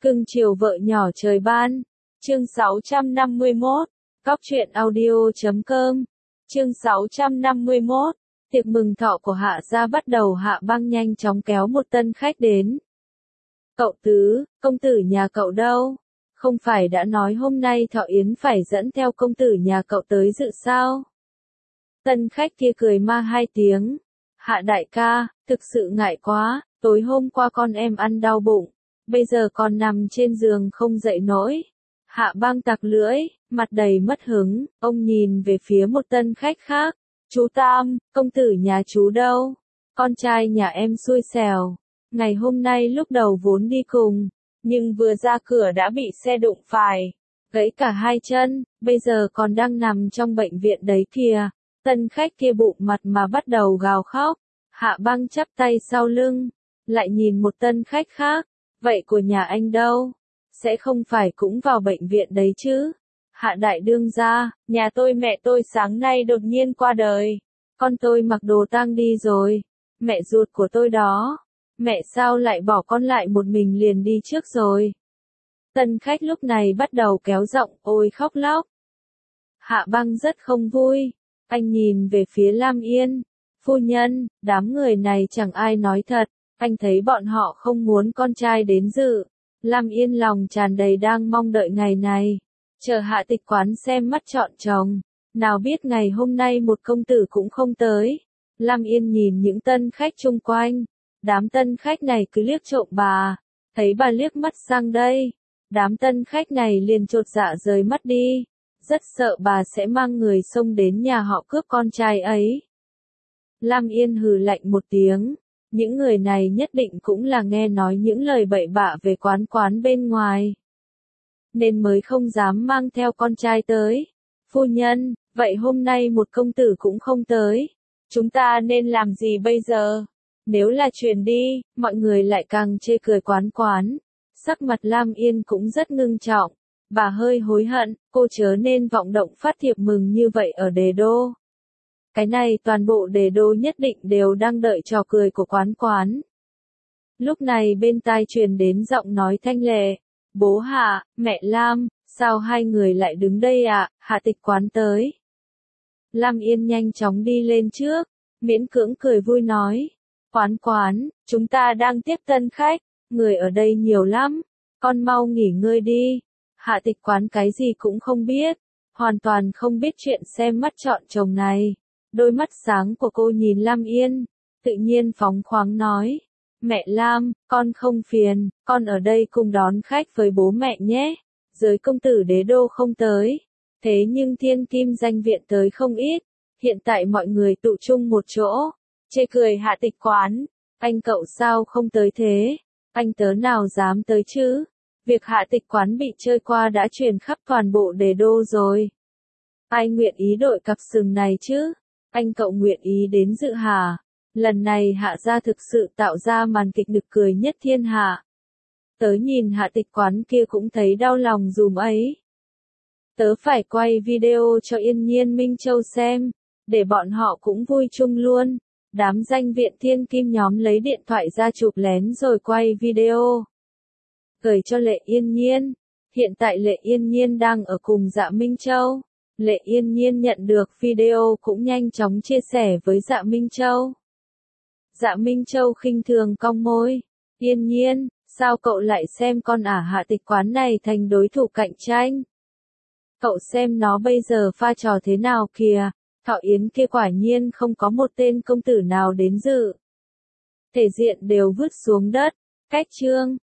Cưng chiều vợ nhỏ trời ban. Chương 651. Cóc truyện audio.com. Chương 651. Tiệc mừng thọ của Hạ gia bắt đầu. Hạ Băng nhanh chóng kéo một tân khách đến. Cậu Tứ, công tử nhà cậu đâu? Không phải đã nói hôm nay Thọ Yến phải dẫn theo công tử nhà cậu tới dự sao? Tân khách kia cười ma hai tiếng. Hạ đại ca, thực sự ngại quá, tối hôm qua con em ăn đau bụng, bây giờ còn nằm trên giường không dậy nổi. Hạ Băng tặc lưỡi, mặt đầy mất hứng, ông nhìn về phía một tân khách khác. Chú Tam, công tử nhà chú đâu? Con trai nhà em xui xẻo. Ngày hôm nay lúc đầu vốn đi cùng, nhưng vừa ra cửa đã bị xe đụng phải, gãy cả hai chân, bây giờ còn đang nằm trong bệnh viện đấy kìa. Tân khách kia bụng mặt mà bắt đầu gào khóc. Hạ Băng chắp tay sau lưng, lại nhìn một tân khách khác. Vậy của nhà anh đâu? Sẽ không phải cũng vào bệnh viện đấy chứ? Hạ đại đương gia, nhà tôi mẹ tôi sáng nay đột nhiên qua đời. Con tôi mặc đồ tang đi rồi. Mẹ ruột của tôi đó. Mẹ sao lại bỏ con lại một mình liền đi trước rồi? Tân khách lúc này bắt đầu kéo giọng ôi khóc lóc. Hạ Băng rất không vui. Anh nhìn về phía Lam Yên. Phu nhân, đám người này chẳng ai nói thật. Anh thấy bọn họ không muốn con trai đến dự. Lam Yên lòng tràn đầy đang mong đợi ngày này. Chờ Hạ Tịch Quán xem mắt chọn chồng. Nào biết ngày hôm nay một công tử cũng không tới. Lam Yên nhìn những tân khách chung quanh. Đám tân khách này cứ liếc trộm bà. Thấy bà liếc mắt sang đây. Đám tân khách này liền chột dạ rời mắt đi. Rất sợ bà sẽ mang người xông đến nhà họ cướp con trai ấy. Lam Yên hừ lạnh một tiếng. Những người này nhất định cũng là nghe nói những lời bậy bạ về quán bên ngoài, nên mới không dám mang theo con trai tới. Phu nhân, vậy hôm nay một công tử cũng không tới. Chúng ta nên làm gì bây giờ? Nếu là truyền đi, mọi người lại càng chê cười quán. Sắc mặt Lam Yên cũng rất ngưng trọng. Bà hơi hối hận, cô chớ nên vọng động phát thiệp mừng như vậy ở Đề Đô. Cái này toàn bộ Đề Đô nhất định đều đang đợi trò cười của quán. Lúc này bên tai truyền đến giọng nói thanh lệ. Bố Hạ, mẹ Lam, sao hai người lại đứng đây ạ? Hạ Tịch Quán tới. Lam Yên nhanh chóng đi lên trước, miễn cưỡng cười vui nói. Quán, chúng ta đang tiếp tân khách, người ở đây nhiều lắm, con mau nghỉ ngơi đi. Hạ Tịch Quán cái gì cũng không biết, hoàn toàn không biết chuyện xem mắt chọn chồng này. Đôi mắt sáng của cô nhìn Lam Yên, tự nhiên phóng khoáng nói. Mẹ Lam, con không phiền, con ở đây cùng đón khách với bố mẹ nhé. Giới công tử Đế Đô không tới, thế nhưng Thiên Kim Danh Viện tới không ít. Hiện tại mọi người tụ chung một chỗ, chê cười Hạ Tịch Quán. Anh cậu sao không tới thế? Anh tớ nào dám tới chứ? Việc Hạ Tịch Quán bị chơi qua đã truyền khắp toàn bộ Đề Đô rồi. Ai nguyện ý đội cặp sừng này chứ? Anh cậu nguyện ý đến dự hả? Lần này Hạ gia thực sự tạo ra màn kịch nực cười nhất thiên hạ. Tớ nhìn Hạ Tịch Quán kia cũng thấy đau lòng dùm ấy. Tớ phải quay video cho Yên Nhiên Minh Châu xem, để bọn họ cũng vui chung luôn. Đám danh viện thiên kim nhóm lấy điện thoại ra chụp lén rồi quay video. Gửi cho Lệ Yên Nhiên. Hiện tại Lệ Yên Nhiên đang ở cùng Dạ Minh Châu. Lệ Yên Nhiên nhận được video cũng nhanh chóng chia sẻ với Dạ Minh Châu. Dạ Minh Châu khinh thường cong môi. Yên Nhiên, sao cậu lại xem con Hạ Tịch Quán này thành đối thủ cạnh tranh? Cậu xem nó bây giờ pha trò thế nào kìa, Thọ Yến kia quả nhiên không có một tên công tử nào đến dự. Thể diện đều vứt xuống đất. Cách chương.